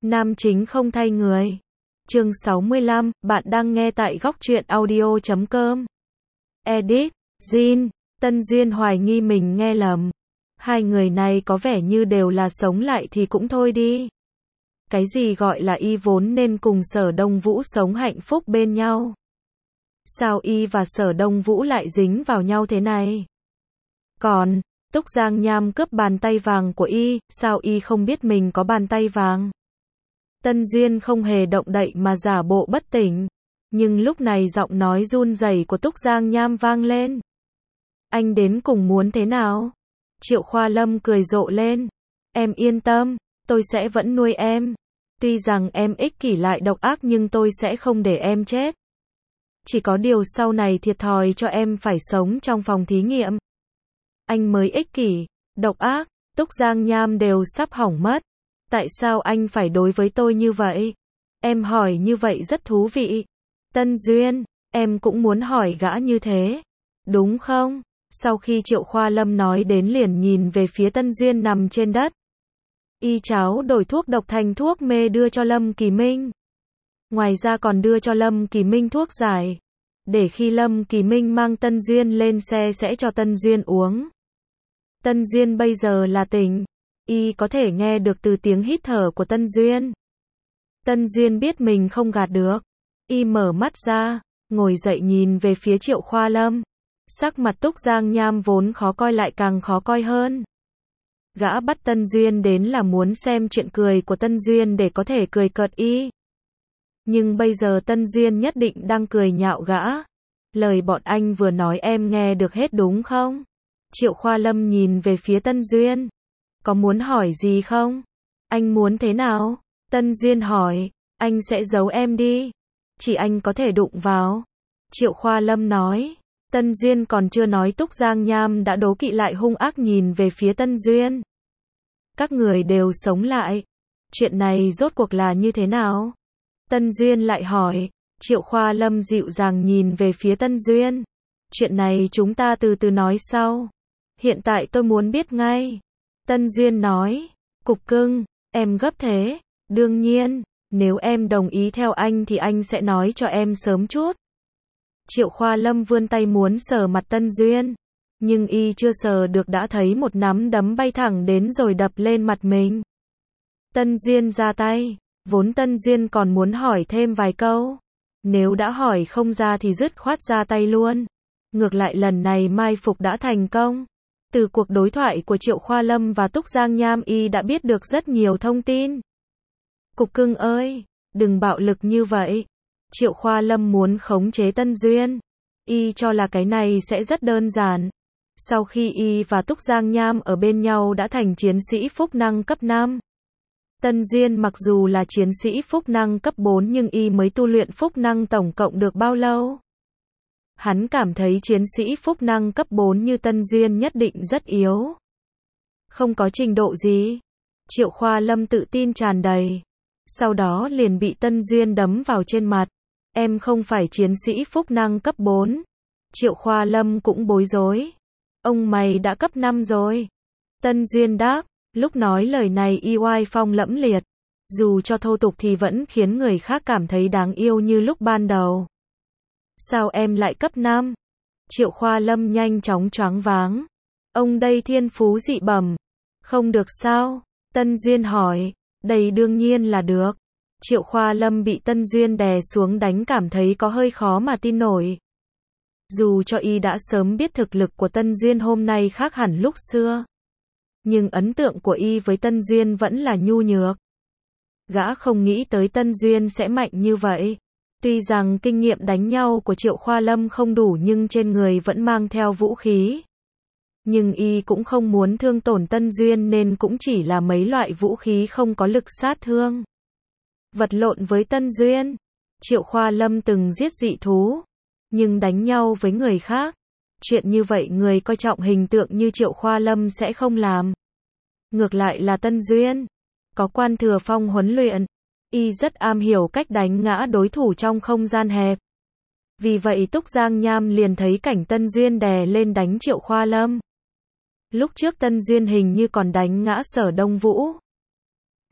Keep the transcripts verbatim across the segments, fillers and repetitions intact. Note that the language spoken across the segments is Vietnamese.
Nam chính không thay người. Chương sáu mươi lăm, bạn đang nghe tại góc truyện audio chấm com. Edit, Jin, Tân Duyên hoài nghi mình nghe lầm. Hai người này có vẻ như đều là sống lại thì cũng thôi đi. Cái gì gọi là y vốn nên cùng Sở Đông Vũ sống hạnh phúc bên nhau. Sao y và Sở Đông Vũ lại dính vào nhau thế này? Còn, Túc Giang Nham cướp bàn tay vàng của y, sao y không biết mình có bàn tay vàng? Tân Duyên không hề động đậy mà giả bộ bất tỉnh. Nhưng lúc này giọng nói run rẩy của Túc Giang Nham vang lên. Anh đến cùng muốn thế nào? Triệu Khoa Lâm cười rộ lên. Em yên tâm, tôi sẽ vẫn nuôi em. Tuy rằng em ích kỷ lại độc ác nhưng tôi sẽ không để em chết. Chỉ có điều sau này thiệt thòi cho em phải sống trong phòng thí nghiệm. Anh mới ích kỷ, độc ác, Túc Giang Nham đều sắp hỏng mất. Tại sao anh phải đối với tôi như vậy? Em hỏi như vậy rất thú vị. Tân Duyên, em cũng muốn hỏi gã như thế. Đúng không? Sau khi Triệu Khoa Lâm nói đến liền nhìn về phía Tân Duyên nằm trên đất. Y cháo đổi thuốc độc thành thuốc mê đưa cho Lâm Kỳ Minh. Ngoài ra còn đưa cho Lâm Kỳ Minh thuốc giải. Để khi Lâm Kỳ Minh mang Tân Duyên lên xe sẽ cho Tân Duyên uống. Tân Duyên bây giờ là tỉnh. Y có thể nghe được từ tiếng hít thở của Tân Duyên. Tân Duyên biết mình không gạt được. Y mở mắt ra, ngồi dậy nhìn về phía Triệu Khoa Lâm. Sắc mặt Túc Giang Nham vốn khó coi lại càng khó coi hơn. Gã bắt Tân Duyên đến là muốn xem chuyện cười của Tân Duyên để có thể cười cợt y. Nhưng bây giờ Tân Duyên nhất định đang cười nhạo gã. Lời bọn anh vừa nói em nghe được hết đúng không? Triệu Khoa Lâm nhìn về phía Tân Duyên. Có muốn hỏi gì không? Anh muốn thế nào? Tân Duyên hỏi. Anh sẽ giấu em đi. Chỉ anh có thể đụng vào. Triệu Khoa Lâm nói. Tân Duyên còn chưa nói Túc Giang Nham đã đố kỵ lại hung ác nhìn về phía Tân Duyên. Các người đều sống lại. Chuyện này rốt cuộc là như thế nào? Tân Duyên lại hỏi. Triệu Khoa Lâm dịu dàng nhìn về phía Tân Duyên. Chuyện này chúng ta từ từ nói sau. Hiện tại tôi muốn biết ngay. Tân Duyên nói. Cục cưng, em gấp thế. Đương nhiên, nếu em đồng ý theo anh thì anh sẽ nói cho em sớm chút. Triệu Khoa Lâm vươn tay muốn sờ mặt Tân Duyên. Nhưng y chưa sờ được đã thấy một nắm đấm bay thẳng đến rồi đập lên mặt mình. Tân Duyên ra tay. Vốn Tân Duyên còn muốn hỏi thêm vài câu. Nếu đã hỏi không ra thì dứt khoát ra tay luôn. Ngược lại lần này mai phục đã thành công. Từ cuộc đối thoại của Triệu Khoa Lâm và Túc Giang Nham y đã biết được rất nhiều thông tin. Cục cưng ơi, đừng bạo lực như vậy. Triệu Khoa Lâm muốn khống chế Tân Duyên. Y cho là cái này sẽ rất đơn giản. Sau khi y và Túc Giang Nham ở bên nhau đã thành chiến sĩ phúc năng cấp năm. Tân Duyên mặc dù là chiến sĩ phúc năng cấp bốn nhưng y mới tu luyện phúc năng tổng cộng được bao lâu? Hắn cảm thấy chiến sĩ phúc năng cấp bốn như Tân Duyên nhất định rất yếu. Không có trình độ gì. Triệu Khoa Lâm tự tin tràn đầy. Sau đó liền bị Tân Duyên đấm vào trên mặt. Em không phải chiến sĩ phúc năng cấp bốn. Triệu Khoa Lâm cũng bối rối. Ông mày đã cấp năm rồi. Tân Duyên đáp. Lúc nói lời này y oai phong lẫm liệt. Dù cho thô tục thì vẫn khiến người khác cảm thấy đáng yêu như lúc ban đầu. Sao em lại cấp năm? Triệu Khoa Lâm nhanh chóng choáng váng. Ông đây thiên phú dị bẩm. Không được sao? Tân Duyên hỏi. Đây đương nhiên là được. Triệu Khoa Lâm bị Tân Duyên đè xuống đánh cảm thấy có hơi khó mà tin nổi. Dù cho y đã sớm biết thực lực của Tân Duyên hôm nay khác hẳn lúc xưa. Nhưng ấn tượng của y với Tân Duyên vẫn là nhu nhược. Gã không nghĩ tới Tân Duyên sẽ mạnh như vậy. Tuy rằng kinh nghiệm đánh nhau của Triệu Khoa Lâm không đủ nhưng trên người vẫn mang theo vũ khí. Nhưng y cũng không muốn thương tổn Tân Duyên nên cũng chỉ là mấy loại vũ khí không có lực sát thương. Vật lộn với Tân Duyên. Triệu Khoa Lâm từng giết dị thú. Nhưng đánh nhau với người khác. Chuyện như vậy người coi trọng hình tượng như Triệu Khoa Lâm sẽ không làm. Ngược lại là Tân Duyên. Có Quan Thừa Phong huấn luyện. Y rất am hiểu cách đánh ngã đối thủ trong không gian hẹp. Vì vậy Túc Giang Nham liền thấy cảnh Tân Duyên đè lên đánh Triệu Khoa Lâm. Lúc trước Tân Duyên hình như còn đánh ngã Sở Đông Vũ.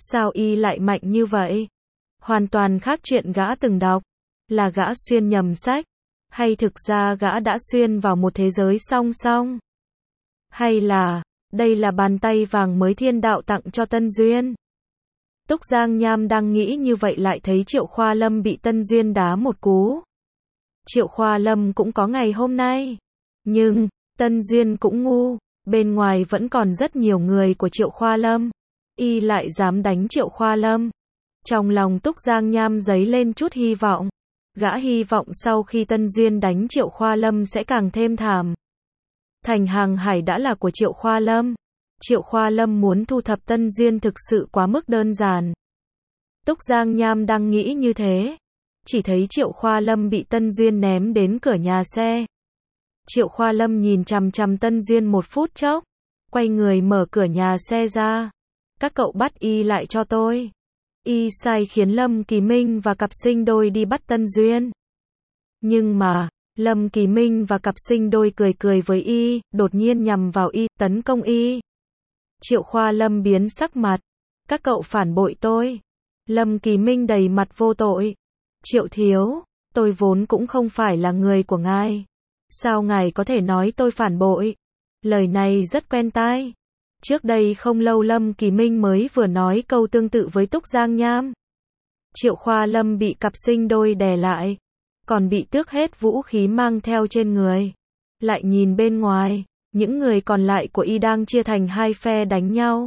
Sao y lại mạnh như vậy? Hoàn toàn khác chuyện gã từng đọc. Là gã xuyên nhầm sách? Hay thực ra gã đã xuyên vào một thế giới song song? Hay là, đây là bàn tay vàng mới thiên đạo tặng cho Tân Duyên? Túc Giang Nham đang nghĩ như vậy lại thấy Triệu Khoa Lâm bị Tân Duyên đá một cú. Triệu Khoa Lâm cũng có ngày hôm nay. Nhưng, Tân Duyên cũng ngu, bên ngoài vẫn còn rất nhiều người của Triệu Khoa Lâm. Y lại dám đánh Triệu Khoa Lâm. Trong lòng Túc Giang Nham dấy lên chút hy vọng. Gã hy vọng sau khi Tân Duyên đánh Triệu Khoa Lâm sẽ càng thêm thảm. Thành Hàng Hải đã là của Triệu Khoa Lâm. Triệu Khoa Lâm muốn thu thập Tân Duyên thực sự quá mức đơn giản. Túc Giang Nham đang nghĩ như thế. Chỉ thấy Triệu Khoa Lâm bị Tân Duyên ném đến cửa nhà xe. Triệu Khoa Lâm nhìn chằm chằm Tân Duyên một phút chốc. Quay người mở cửa nhà xe ra. Các cậu bắt y lại cho tôi. Y sai khiến Lâm Kỳ Minh và cặp sinh đôi đi bắt Tân Duyên. Nhưng mà, Lâm Kỳ Minh và cặp sinh đôi cười cười với y, đột nhiên nhằm vào y, tấn công y. Triệu Khoa Lâm biến sắc mặt. Các cậu phản bội tôi. Lâm Kỳ Minh đầy mặt vô tội. Triệu thiếu, tôi vốn cũng không phải là người của ngài. Sao ngài có thể nói tôi phản bội? Lời này rất quen tai. Trước đây không lâu Lâm Kỳ Minh mới vừa nói câu tương tự với Túc Giang Nham. Triệu Khoa Lâm bị cặp sinh đôi đè lại. Còn bị tước hết vũ khí mang theo trên người. Lại nhìn bên ngoài, những người còn lại của y đang chia thành hai phe đánh nhau.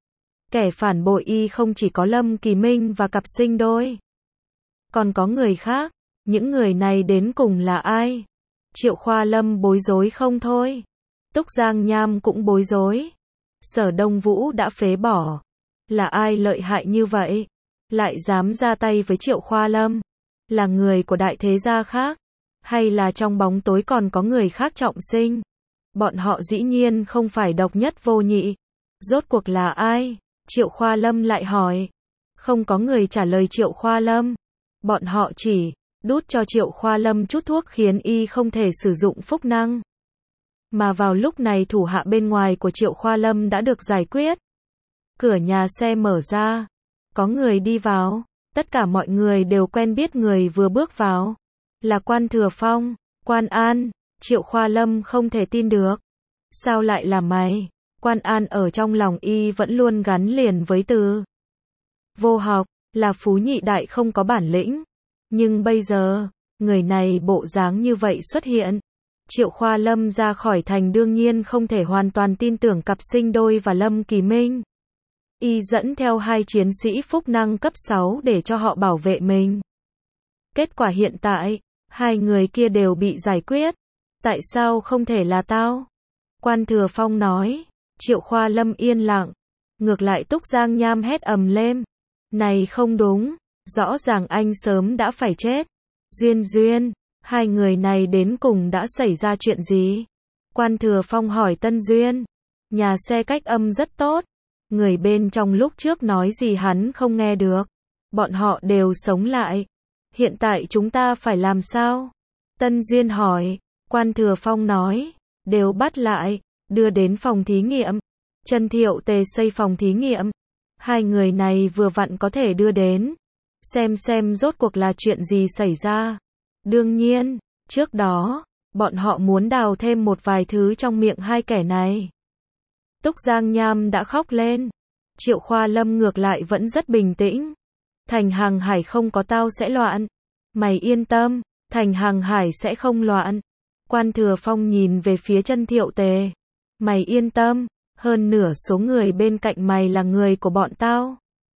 Kẻ phản bội y không chỉ có Lâm Kỳ Minh và cặp sinh đôi. Còn có người khác. Những người này đến cùng là ai? Triệu Khoa Lâm bối rối không thôi. Túc Giang Nham cũng bối rối. Sở Đông Vũ đã phế bỏ. Là ai lợi hại như vậy? Lại dám ra tay với Triệu Khoa Lâm? Là người của đại thế gia khác? Hay là trong bóng tối còn có người khác trọng sinh? Bọn họ dĩ nhiên không phải độc nhất vô nhị. Rốt cuộc là ai? Triệu Khoa Lâm lại hỏi. Không có người trả lời Triệu Khoa Lâm. Bọn họ chỉ đút cho Triệu Khoa Lâm chút thuốc khiến y không thể sử dụng phúc năng. Mà vào lúc này thủ hạ bên ngoài của Triệu Khoa Lâm đã được giải quyết. Cửa nhà xe mở ra. Có người đi vào. Tất cả mọi người đều quen biết người vừa bước vào. Là Quan Thừa Phong, Quan An. Triệu Khoa Lâm không thể tin được. Sao lại là mày? Quan An ở trong lòng y vẫn luôn gắn liền với từ vô học, là phú nhị đại không có bản lĩnh. Nhưng bây giờ, người này bộ dáng như vậy xuất hiện. Triệu Khoa Lâm ra khỏi thành đương nhiên không thể hoàn toàn tin tưởng cặp sinh đôi và Lâm Kỳ Minh. Y dẫn theo hai chiến sĩ phúc năng cấp sáu để cho họ bảo vệ mình. Kết quả hiện tại, hai người kia đều bị giải quyết. Tại sao không thể là tao? Quan Thừa Phong nói. Triệu Khoa Lâm yên lặng. Ngược lại Túc Giang Nham hét ầm lên. Này không đúng. Rõ ràng anh sớm đã phải chết. Duyên Duyên. Hai người này đến cùng đã xảy ra chuyện gì? Quan Thừa Phong hỏi Tân Duyên. Nhà xe cách âm rất tốt. Người bên trong lúc trước nói gì hắn không nghe được. Bọn họ đều sống lại. Hiện tại chúng ta phải làm sao? Tân Duyên hỏi. Quan Thừa Phong nói. Đều bắt lại. Đưa đến phòng thí nghiệm. Trần Thiệu Tề xây phòng thí nghiệm. Hai người này vừa vặn có thể đưa đến. Xem xem rốt cuộc là chuyện gì xảy ra. Đương nhiên, trước đó, bọn họ muốn đào thêm một vài thứ trong miệng hai kẻ này. Túc Giang Nham đã khóc lên. Triệu Khoa Lâm ngược lại vẫn rất bình tĩnh. Thành Hàng Hải không có tao sẽ loạn. Mày yên tâm, Thành Hàng Hải sẽ không loạn. Quan Thừa Phong nhìn về phía Trần Thiệu Tề. Mày yên tâm, hơn nửa số người bên cạnh mày là người của bọn tao.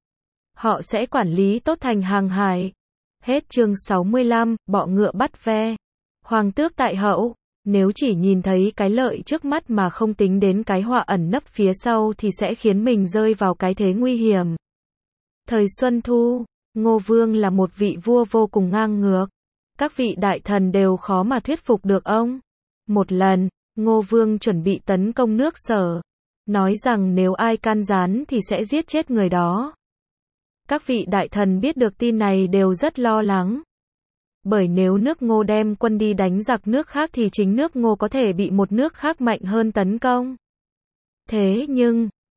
Họ sẽ quản lý tốt Thành Hàng Hải. Hết chương sáu mươi lăm, bọ ngựa bắt ve. Hoàng tước tại hậu. Nếu chỉ nhìn thấy cái lợi trước mắt mà không tính đến cái họa ẩn nấp phía sau thì sẽ khiến mình rơi vào cái thế nguy hiểm. Thời Xuân Thu, Ngô Vương là một vị vua vô cùng ngang ngược. Các vị đại thần đều khó mà thuyết phục được ông. Một lần, Ngô Vương chuẩn bị tấn công nước Sở. Nói rằng nếu ai can gián thì sẽ giết chết người đó. Các vị đại thần biết được tin này đều rất lo lắng. Bởi nếu nước Ngô đem quân đi đánh giặc nước khác thì chính nước Ngô có thể bị một nước khác mạnh hơn tấn công. Thế nhưng,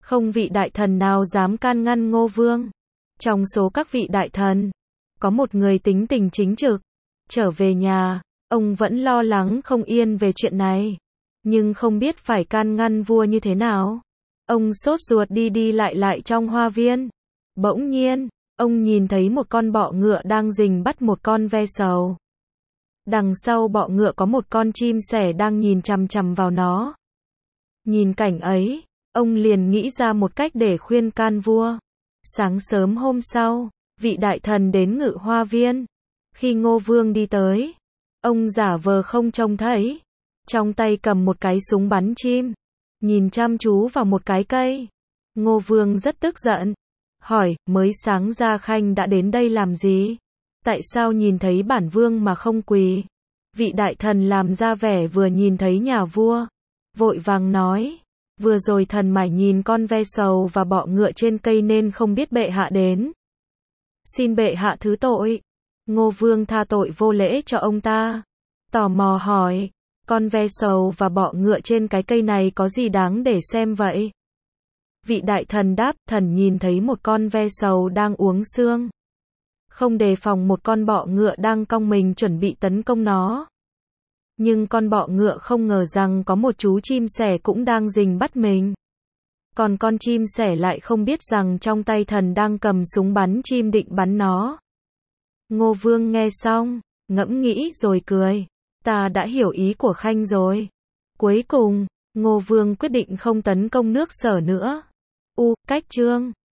Không vị đại thần nào dám can ngăn Ngô Vương. Trong số các vị đại thần, có một người tính tình chính trực. Trở về nhà, ông vẫn lo lắng không yên về chuyện này. Nhưng không biết phải can ngăn vua như thế nào. Ông sốt ruột đi đi lại lại trong hoa viên. Bỗng nhiên, ông nhìn thấy một con bọ ngựa đang rình bắt một con ve sầu. Đằng sau bọ ngựa có một con chim sẻ đang nhìn chằm chằm vào nó. Nhìn cảnh ấy, ông liền nghĩ ra một cách để khuyên can vua. Sáng sớm hôm sau, vị đại thần đến Ngự Hoa Viên. Khi Ngô Vương đi tới, ông giả vờ không trông thấy. Trong tay cầm một cái súng bắn chim, nhìn chăm chú vào một cái cây. Ngô Vương rất tức giận, hỏi, mới sáng ra khanh đã đến đây làm gì? Tại sao nhìn thấy bản vương mà không quỳ? Vị đại thần làm ra vẻ vừa nhìn thấy nhà vua, vội vàng nói, vừa rồi thần mải nhìn con ve sầu và bọ ngựa trên cây nên không biết bệ hạ đến. Xin bệ hạ thứ tội. Ngô Vương tha tội vô lễ cho ông ta. Tò mò hỏi, con ve sầu và bọ ngựa trên cái cây này có gì đáng để xem vậy? Vị đại thần đáp, thần nhìn thấy một con ve sầu đang uống sương. Không đề phòng một con bọ ngựa đang cong mình chuẩn bị tấn công nó. Nhưng con bọ ngựa không ngờ rằng có một chú chim sẻ cũng đang rình bắt mình. Còn con chim sẻ lại không biết rằng trong tay thần đang cầm súng bắn chim định bắn nó. Ngô Vương nghe xong, ngẫm nghĩ rồi cười. Ta đã hiểu ý của khanh rồi. Cuối cùng, Ngô Vương quyết định không tấn công nước Sở nữa. U, cách chương